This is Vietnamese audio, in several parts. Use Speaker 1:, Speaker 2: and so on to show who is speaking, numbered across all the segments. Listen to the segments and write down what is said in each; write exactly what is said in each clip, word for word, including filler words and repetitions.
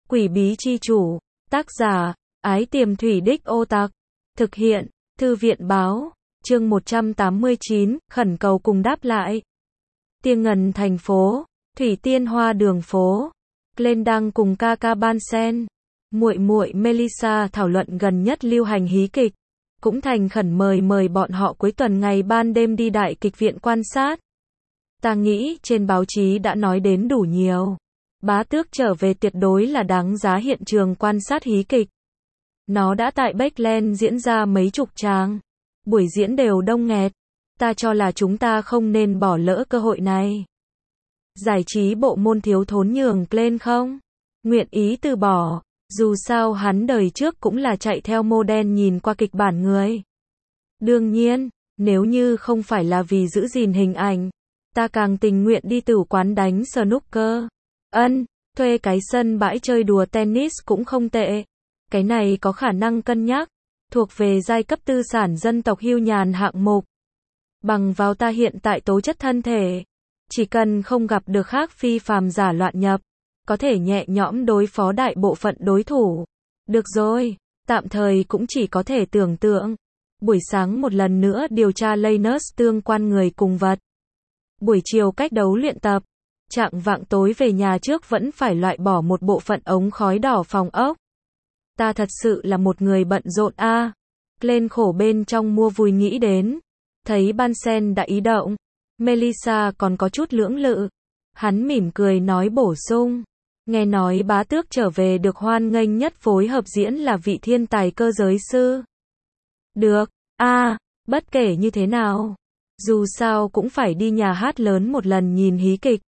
Speaker 1: Quỷ bí chi chủ. Tác giả, Ái Tiềm Thủy Đích Ô Tặc. Thực hiện, Thư viện báo. Chương một trăm tám mươi chín, khẩn cầu cùng đáp lại. Tiên Ngần thành phố, Thủy Tiên Hoa đường phố. Glenn đang cùng ca ca Bansen, muội muội Melissa thảo luận gần nhất lưu hành hí kịch, cũng thành khẩn mời mời bọn họ cuối tuần ngày ban đêm đi đại kịch viện quan sát. Ta nghĩ trên báo chí đã nói đến đủ nhiều. Bá Tước trở về tuyệt đối là đáng giá hiện trường quan sát hí kịch. Nó đã tại Beckland diễn ra mấy chục tràng. Buổi diễn đều đông nghẹt. Ta cho là chúng ta không nên bỏ lỡ cơ hội này. Giải trí bộ môn thiếu thốn nhường Glenn không? Nguyện ý từ bỏ. Dù sao hắn đời trước cũng là chạy theo mô đen nhìn qua kịch bản người. Đương nhiên, nếu như không phải là vì giữ gìn hình ảnh, ta càng tình nguyện đi tử quán đánh snooker. Ân, thuê cái sân bãi chơi đùa tennis cũng không tệ. Cái này có khả năng cân nhắc, thuộc về giai cấp tư sản dân tộc hưu nhàn hạng mục. Bằng vào ta hiện tại tố chất thân thể, chỉ cần không gặp được khác phi phàm giả loạn nhập, có thể nhẹ nhõm đối phó đại bộ phận đối thủ. Được rồi, tạm thời cũng chỉ có thể tưởng tượng. Buổi sáng một lần nữa điều tra Lanus tương quan người cùng vật. Buổi chiều cách đấu luyện tập. Chạng vạng tối về nhà trước vẫn phải loại bỏ một bộ phận ống khói đỏ phòng ốc. Ta thật sự là một người bận rộn a. À. Glenn khổ bên trong mua vui nghĩ đến. Thấy Bansen đã ý động. Melissa còn có chút lưỡng lự. Hắn mỉm cười nói bổ sung. Nghe nói Bá Tước trở về được hoan nghênh nhất phối hợp diễn là vị thiên tài cơ giới sư. Được, a, à, bất kể như thế nào. Dù sao cũng phải đi nhà hát lớn một lần nhìn hí kịch.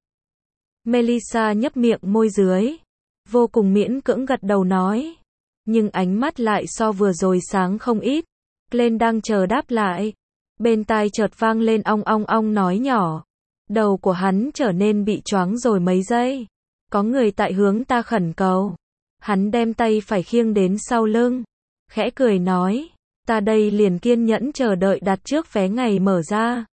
Speaker 1: Melissa nhấp miệng môi dưới. Vô cùng miễn cưỡng gật đầu nói. Nhưng ánh mắt lại so vừa rồi sáng không ít. Glenn đang chờ đáp lại. Bên tai chợt vang lên ong ong ong nói nhỏ. Đầu của hắn trở nên bị choáng rồi mấy giây. Có người tại hướng ta khẩn cầu. Hắn đem tay phải khiêng đến sau lưng. Khẽ cười nói. Ta đây liền kiên nhẫn chờ đợi đặt trước vé ngày mở ra.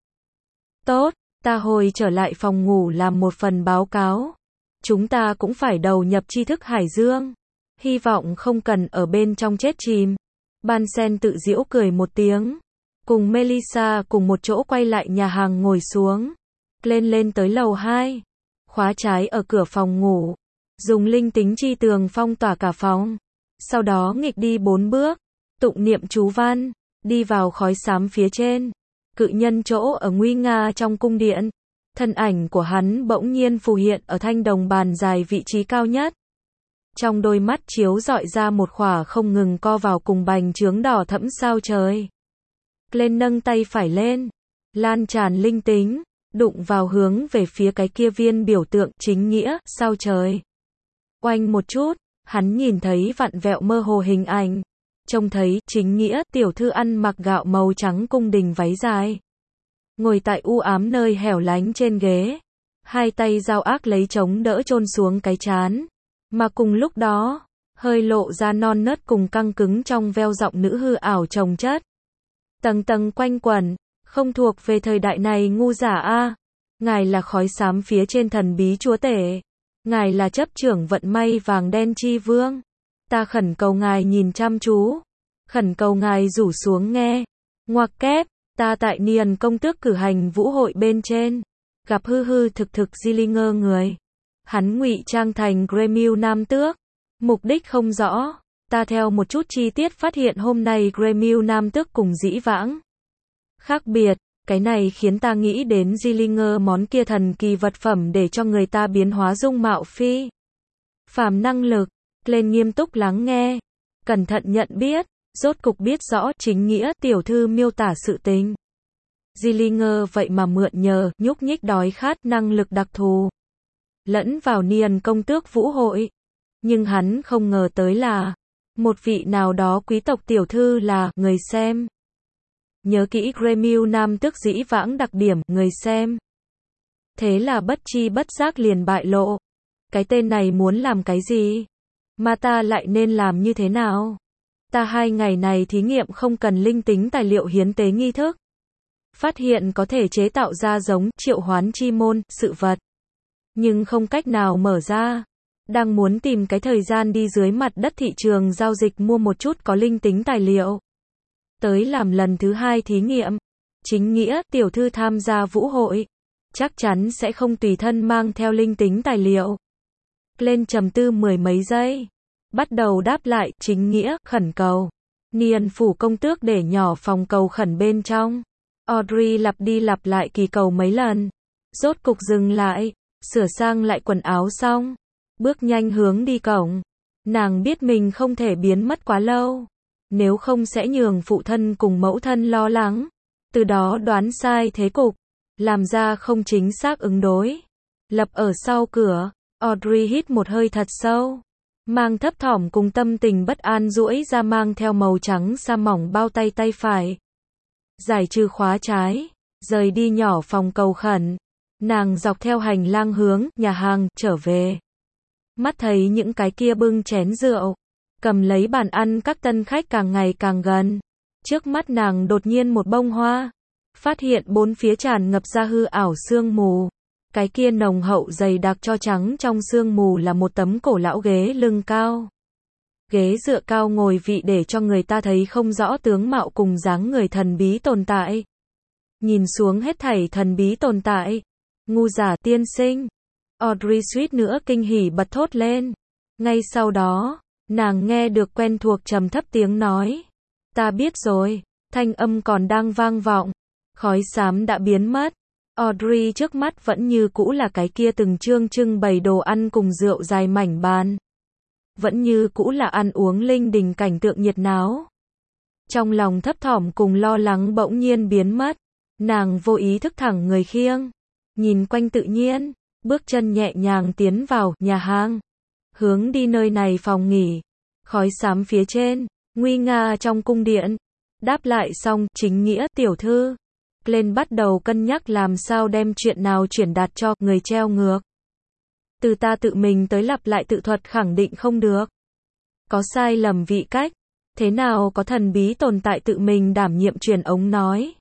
Speaker 1: Tốt, ta hồi trở lại phòng ngủ làm một phần báo cáo. Chúng ta cũng phải đầu nhập tri thức hải dương. Hy vọng không cần ở bên trong chết chìm. Bansen tự giễu cười một tiếng. Cùng Melissa cùng một chỗ quay lại nhà hàng ngồi xuống. Glenn lên tới lầu hai. Khóa trái ở cửa phòng ngủ. Dùng linh tính chi tường phong tỏa cả phòng. Sau đó nghịch đi bốn bước. Tụng niệm chú văn. Đi vào khói xám phía trên. Cự nhân chỗ ở nguy nga trong cung điện. Thân ảnh của hắn bỗng nhiên phù hiện ở thanh đồng bàn dài vị trí cao nhất. Trong đôi mắt chiếu rọi ra một khỏa không ngừng co vào cùng bành trướng đỏ thẫm sao trời. Glenn nâng tay phải lên. Lan tràn linh tính. Đụng vào hướng về phía cái kia viên biểu tượng chính nghĩa, sao trời. Oanh một chút, hắn nhìn thấy vặn vẹo mơ hồ hình ảnh. Trông thấy, chính nghĩa, tiểu thư ăn mặc gạo màu trắng cung đình váy dài. Ngồi tại u ám nơi hẻo lánh trên ghế. Hai tay dao ác lấy chống đỡ chôn xuống cái trán. Mà cùng lúc đó, hơi lộ ra non nớt cùng căng cứng trong veo giọng nữ hư ảo chồng chất. Tầng tầng quanh quẩn. Không thuộc về thời đại này ngu giả a. À. Ngài là khói xám phía trên thần bí chúa tể. Ngài là chấp trưởng vận may vàng đen chi vương. Ta khẩn cầu ngài nhìn chăm chú. Khẩn cầu ngài rủ xuống nghe. Ngoặc kép, ta tại Niên công tước cử hành vũ hội bên trên. Gặp hư hư thực thực Zillinger người. Hắn ngụy trang thành Gremil nam tước. Mục đích không rõ. Ta theo một chút chi tiết phát hiện hôm nay Gremil nam tước cùng dĩ vãng khác biệt, cái này khiến ta nghĩ đến Zillinger món kia thần kỳ vật phẩm để cho người ta biến hóa dung mạo phi phàm năng lực. Lên nghiêm túc lắng nghe, cẩn thận nhận biết, rốt cục biết rõ chính nghĩa tiểu thư miêu tả sự tình. Zillinger vậy mà mượn nhờ nhúc nhích đói khát năng lực đặc thù lẫn vào Niên công tước vũ hội, nhưng hắn không ngờ tới là một vị nào đó quý tộc tiểu thư là người xem. Nhớ kỹ Gremil nam tước dĩ vãng đặc điểm, người xem. Thế là bất chi bất giác liền bại lộ. Cái tên này muốn làm cái gì? Mà ta lại nên làm như thế nào? Ta hai ngày này thí nghiệm không cần linh tính tài liệu hiến tế nghi thức. Phát hiện có thể chế tạo ra giống triệu hoán chi môn, sự vật. Nhưng không cách nào mở ra. Đang muốn tìm cái thời gian đi dưới mặt đất thị trường giao dịch mua một chút có linh tính tài liệu. Tới làm lần thứ hai thí nghiệm. Chính nghĩa, tiểu thư tham gia vũ hội. Chắc chắn sẽ không tùy thân mang theo linh tính tài liệu. Lên trầm tư mười mấy giây. Bắt đầu đáp lại, chính nghĩa, khẩn cầu. Niên phủ công tước để nhỏ phòng cầu khẩn bên trong. Audrey lặp đi lặp lại kỳ cầu mấy lần. Rốt cục dừng lại, sửa sang lại quần áo xong. Bước nhanh hướng đi cổng. Nàng biết mình không thể biến mất quá lâu. Nếu không sẽ nhường phụ thân cùng mẫu thân lo lắng. Từ đó đoán sai thế cục. Làm ra không chính xác ứng đối. Lập ở sau cửa. Audrey hít một hơi thật sâu. Mang thấp thỏm cùng tâm tình bất an duỗi ra mang theo màu trắng sa mỏng bao tay tay phải. Giải trừ khóa trái. Rời đi nhỏ phòng cầu khẩn. Nàng dọc theo hành lang hướng nhà hàng trở về. Mắt thấy những cái kia bưng chén rượu. Cầm lấy bàn ăn các tân khách càng ngày càng gần. Trước mắt nàng đột nhiên một bông hoa. Phát hiện bốn phía tràn ngập ra hư ảo sương mù. Cái kia nồng hậu dày đặc cho trắng trong sương mù là một tấm cổ lão ghế lưng cao. Ghế dựa cao ngồi vị để cho người ta thấy không rõ tướng mạo cùng dáng người thần bí tồn tại. Nhìn xuống hết thảy thần bí tồn tại. Ngu giả tiên sinh. Audrey suýt nữa kinh hỉ bật thốt lên. Ngay sau đó, nàng nghe được quen thuộc trầm thấp tiếng nói. Ta biết rồi, thanh âm còn đang vang vọng. Khói xám đã biến mất. Audrey trước mắt vẫn như cũ là cái kia từng trương trưng bày đồ ăn cùng rượu dài mảnh bàn. Vẫn như cũ là ăn uống linh đình cảnh tượng nhiệt náo. Trong lòng thấp thỏm cùng lo lắng bỗng nhiên biến mất. Nàng vô ý thức thẳng người khiêng. Nhìn quanh tự nhiên. Bước chân nhẹ nhàng tiến vào nhà hàng. Hướng đi nơi này phòng nghỉ. Khói xám phía trên. Nguy nga trong cung điện. Đáp lại xong, chính nghĩa tiểu thư. Lên bắt đầu cân nhắc làm sao đem chuyện nào chuyển đạt cho người treo ngược. Từ ta tự mình tới lặp lại tự thuật khẳng định không được. Có sai lầm vị cách. Thế nào có thần bí tồn tại tự mình đảm nhiệm truyền ống nói.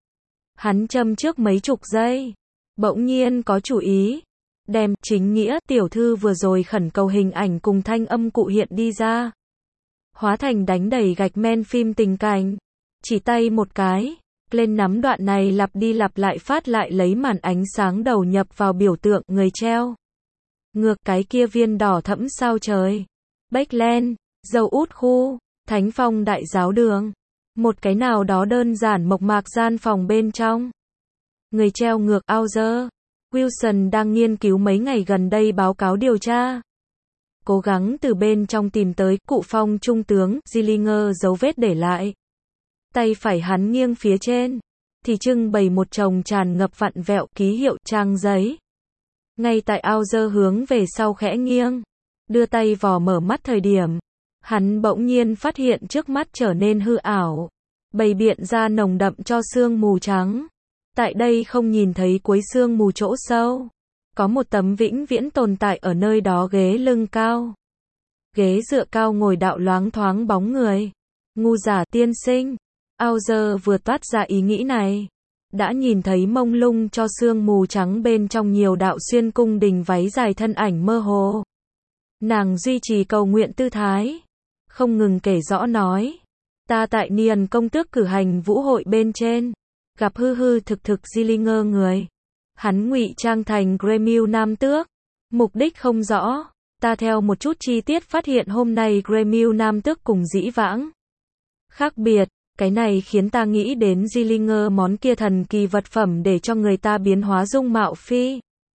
Speaker 1: Hắn châm trước mấy chục giây. Bỗng nhiên có chủ ý. Đem chính nghĩa tiểu thư vừa rồi khẩn cầu hình ảnh cùng thanh âm cụ hiện đi ra. Hóa thành đánh đẩy gạch men phim tình cảnh. Chỉ tay một cái. Lên nắm đoạn này lặp đi lặp lại phát lại lấy màn ánh sáng đầu nhập vào biểu tượng người treo. Ngược cái kia viên đỏ thẫm sao trời. Bách len, dầu út khu, thánh phong đại giáo đường. Một cái nào đó đơn giản mộc mạc gian phòng bên trong. Người treo ngược Auger. Wilson đang nghiên cứu mấy ngày gần đây báo cáo điều tra. Cố gắng từ bên trong tìm tới cụ phong trung tướng Zillinger dấu vết để lại. Tay phải hắn nghiêng phía trên. Thì trưng bày một chồng tràn ngập vặn vẹo ký hiệu trang giấy. Ngay tại Auger hướng về sau khẽ nghiêng. Đưa tay vò mở mắt thời điểm. Hắn bỗng nhiên phát hiện trước mắt trở nên hư ảo. Bày biện ra nồng đậm cho sương mù trắng. Tại đây không nhìn thấy cuối sương mù chỗ sâu. Có một tấm vĩnh viễn tồn tại ở nơi đó ghế lưng cao. Ghế dựa cao ngồi đạo loáng thoáng bóng người. Ngu giả tiên sinh. Auger vừa toát ra ý nghĩ này. Đã nhìn thấy mông lung cho sương mù trắng bên trong nhiều đạo xuyên cung đình váy dài thân ảnh mơ hồ. Nàng duy trì cầu nguyện tư thái. Không ngừng kể rõ nói. Ta tại Niên công tước cử hành vũ hội bên trên. Gặp hư hư thực thực Zillinger người. Hắn ngụy trang thành Gremil nam tước. Mục đích không rõ. Ta theo một chút chi tiết phát hiện hôm nay Gremil nam tước cùng dĩ vãng khác biệt. Cái này khiến ta nghĩ đến Zillinger món kia thần kỳ vật phẩm để cho người ta biến hóa dung mạo phi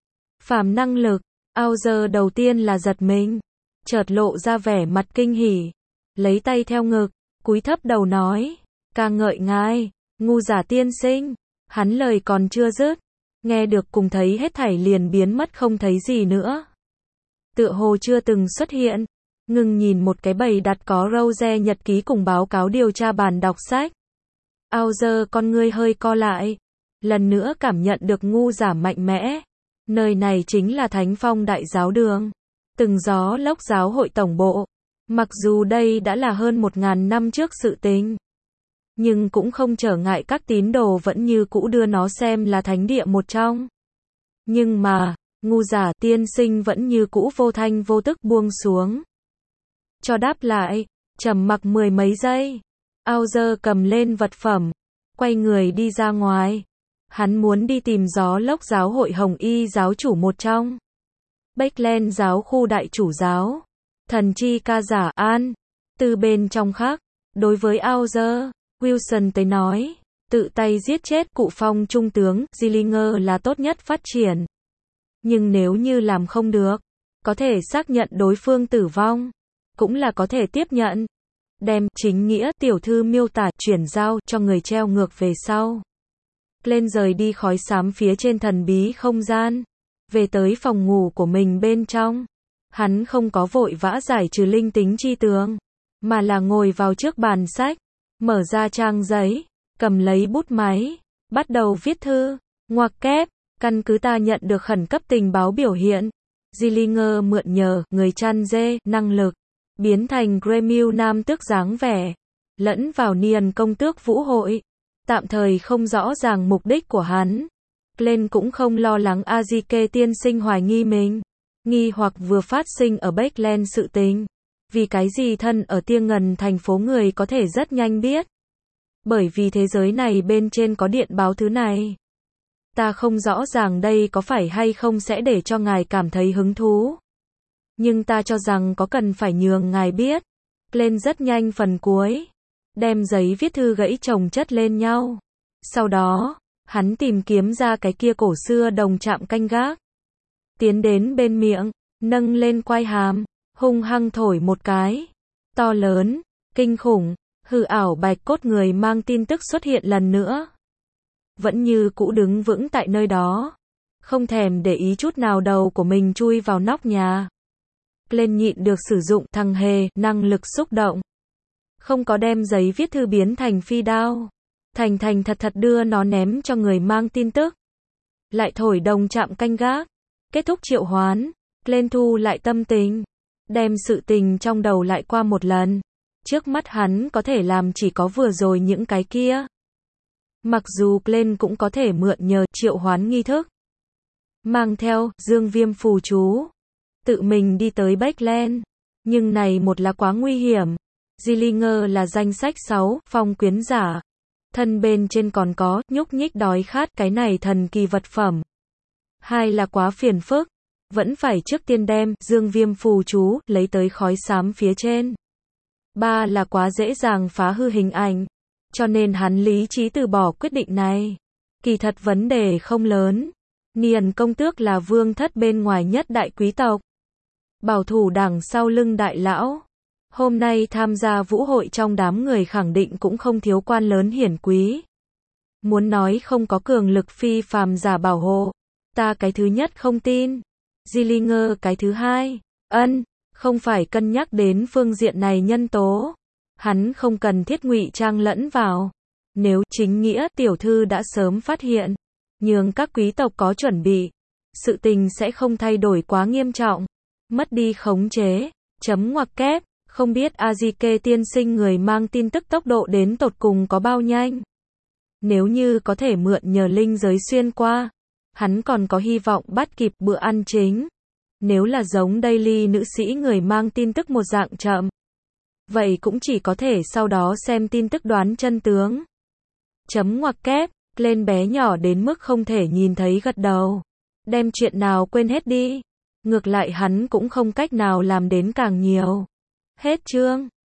Speaker 1: phàm năng lực. Auger đầu tiên là giật mình. Chợt lộ ra vẻ mặt kinh hỉ. Lấy tay theo ngực. Cúi thấp đầu nói. Ca ngợi ngài. Ngu giả tiên sinh. Hắn lời còn chưa dứt. Nghe được cùng thấy hết thảy liền biến mất không thấy gì nữa. Tựa hồ chưa từng xuất hiện. Ngừng nhìn một cái bầy đặt có rose nhật ký cùng báo cáo điều tra bàn đọc sách. Auger con ngươi hơi co lại. Lần nữa cảm nhận được ngu giả mạnh mẽ. Nơi này chính là Thánh Phong Đại Giáo Đường. Từng gió lốc giáo hội tổng bộ. Mặc dù đây đã là hơn một ngàn năm trước sự tình. Nhưng cũng không trở ngại các tín đồ vẫn như cũ đưa nó xem là thánh địa một trong. Nhưng mà, Ngu giả tiên sinh vẫn như cũ vô thanh vô tức buông xuống. Cho đáp lại, trầm mặc mười mấy giây. Auger cầm lên vật phẩm, quay người đi ra ngoài. Hắn muốn đi tìm Gió Lốc giáo hội Hồng Y giáo chủ một trong. Backland giáo khu đại chủ giáo. Thần chi ca giả An. Từ bên trong khác, đối với Auger, Wilson tới nói, tự tay giết chết cụ phong trung tướng Zillinger là tốt nhất phát triển. Nhưng nếu như làm không được, có thể xác nhận đối phương tử vong, cũng là có thể tiếp nhận. Đem chính nghĩa tiểu thư miêu tả chuyển giao cho người treo ngược về sau. Lên rời đi khói xám phía trên thần bí không gian, về tới phòng ngủ của mình bên trong. Hắn không có vội vã giải trừ linh tính chi tường, mà là ngồi vào trước bàn sách, mở ra trang giấy, cầm lấy bút máy, bắt đầu viết thư. Ngoặc kép, căn cứ ta nhận được khẩn cấp tình báo biểu hiện, Zillinger mượn nhờ người chăn dê năng lực, biến thành Gremil nam tước dáng vẻ, lẫn vào Niên công tước vũ hội. Tạm thời không rõ ràng mục đích của hắn. Glenn cũng không lo lắng Azike tiên sinh hoài nghi mình. Nghi hoặc vừa phát sinh ở Backland sự tình. Vì cái gì thân ở Tia Ngần thành phố người có thể rất nhanh biết. Bởi vì thế giới này bên trên có điện báo thứ này. Ta không rõ ràng đây có phải hay không sẽ để cho ngài cảm thấy hứng thú. Nhưng ta cho rằng có cần phải nhường ngài biết. Glenn rất nhanh phần cuối. Đem giấy viết thư gãy chồng chất lên nhau. Sau đó, hắn tìm kiếm ra cái kia cổ xưa đồng chạm canh gác. Tiến đến bên miệng, nâng lên quai hàm, hung hăng thổi một cái. To lớn, kinh khủng, hư ảo bạch cốt người mang tin tức xuất hiện lần nữa. Vẫn như cũ đứng vững tại nơi đó. Không thèm để ý chút nào đầu của mình chui vào nóc nhà. Lên nhịn được sử dụng thằng hề, năng lực xúc động. Không có đem giấy viết thư biến thành phi đao. Thành thành thật thật đưa nó ném cho người mang tin tức. Lại thổi đồng chạm canh gác. Kết thúc triệu hoán. Lên thu lại tâm tình. Đem sự tình trong đầu lại qua một lần. Trước mắt hắn có thể làm chỉ có vừa rồi những cái kia. Mặc dù Glenn cũng có thể mượn nhờ triệu hoán nghi thức. Mang theo dương viêm phù chú. Tự mình đi tới Backland. Nhưng này một là quá nguy hiểm. Zillinger là danh sách sáu phong quyến giả. Thân bên trên còn có nhúc nhích đói khát cái này thần kỳ vật phẩm. Hai là quá phiền phức. Vẫn phải trước tiên đem dương viêm phù chú lấy tới khói xám phía trên. Ba là quá dễ dàng phá hư hình ảnh. Cho nên hắn lý trí từ bỏ quyết định này. Kỳ thật vấn đề không lớn. Niên công tước là vương thất bên ngoài nhất đại quý tộc. Bảo thủ đằng sau lưng đại lão. Hôm nay tham gia vũ hội trong đám người khẳng định cũng không thiếu quan lớn hiển quý. Muốn nói không có cường lực phi phàm giả bảo hộ. Ta cái thứ nhất không tin. Zillinger cái thứ hai. Ân, không phải cân nhắc đến phương diện này nhân tố. Hắn không cần thiết ngụy trang lẫn vào. Nếu chính nghĩa tiểu thư đã sớm phát hiện. Nhưng các quý tộc có chuẩn bị. Sự tình sẽ không thay đổi quá nghiêm trọng. Mất đi khống chế. Chấm ngoặc kép. Không biết Azike tiên sinh người mang tin tức tốc độ đến tột cùng có bao nhanh. Nếu như có thể mượn nhờ linh giới xuyên qua, hắn còn có hy vọng bắt kịp bữa ăn chính. Nếu là giống Daily nữ sĩ người mang tin tức một dạng chậm, vậy cũng chỉ có thể sau đó xem tin tức đoán chân tướng. Chấm ngoặc kép, lên bé nhỏ đến mức không thể nhìn thấy gật đầu. Đem chuyện nào quên hết đi. Ngược lại hắn cũng không cách nào làm đến càng nhiều. Hết chương.